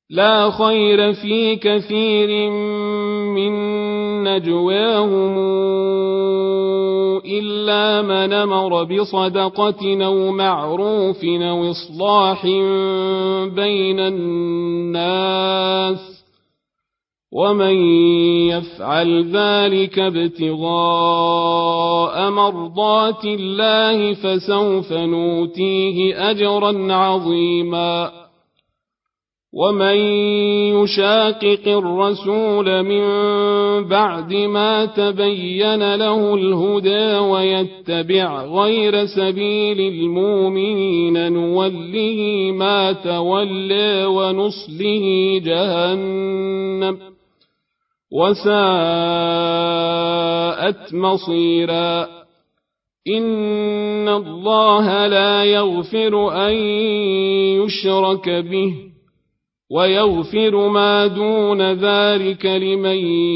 لا خير في كثير من نجواهم إلا من أمر بصدقة أو معروف أو إصلاح بين الناس ومن يفعل ذلك ابتغاء مرضات الله فسوف نؤتيه أجرا عظيما ومن يشاقق الرسول من بعد ما تبين له الهدى ويتبع غير سبيل المؤمنين نوله ما تولى ونصله جهنم وساءت مصيرا إن الله لا يغفر أن يشرك به ويغفر ما دون ذلك لمن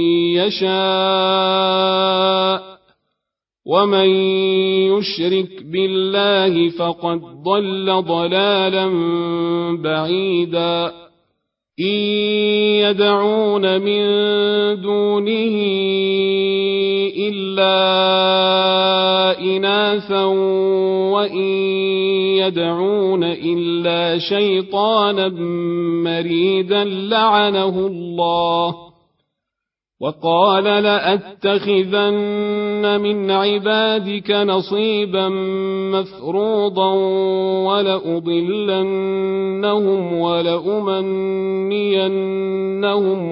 يشاء ومن يشرك بالله فقد ضل ضلالا بعيدا إن يدعون من دونه إلا إناثا وإن يدعون إلا شيطانا مريدا لعنه الله وقال لأتخذن من عبادك نصيبا مفروضا ولأضلنهم ولأمنينهم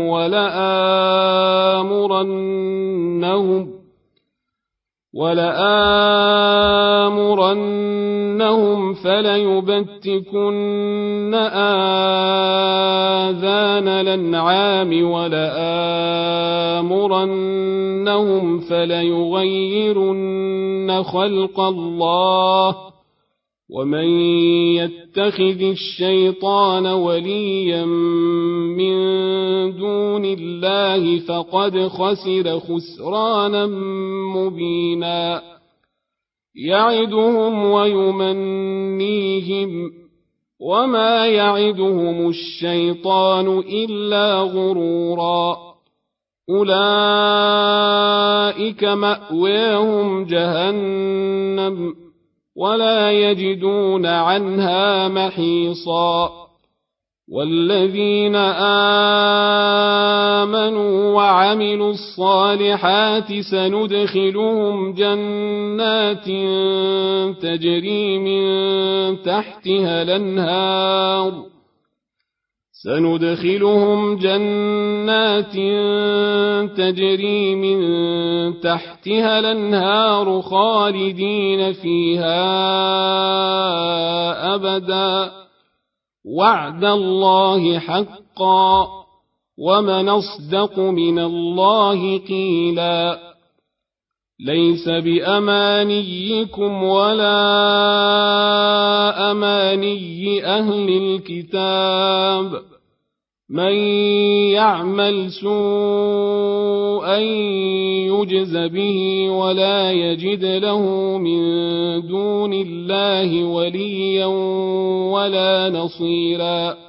ولآمرنهم فليبتكن آذان الأنعام ولآمرنهم فليغيرن خلق الله ومن يتخذ الشيطان وليا من دون الله فقد خسر خسرانا مبينا يعدهم ويمنيهم وما يعدهم الشيطان إلا غرورا أولئك مأواهم جهنم ولا يجدون عنها محيصا والذين آمنوا وعملوا الصالحات سندخلهم جنات تجري من تحتها الأنهار خالدين فيها أبدا وعد الله حقا ومن أصدق من الله قيلا ليس بأمانيكم ولا أماني أهل الكتاب من يعمل سوءا يجز به ولا يجد له من دون الله وليا ولا نصيرا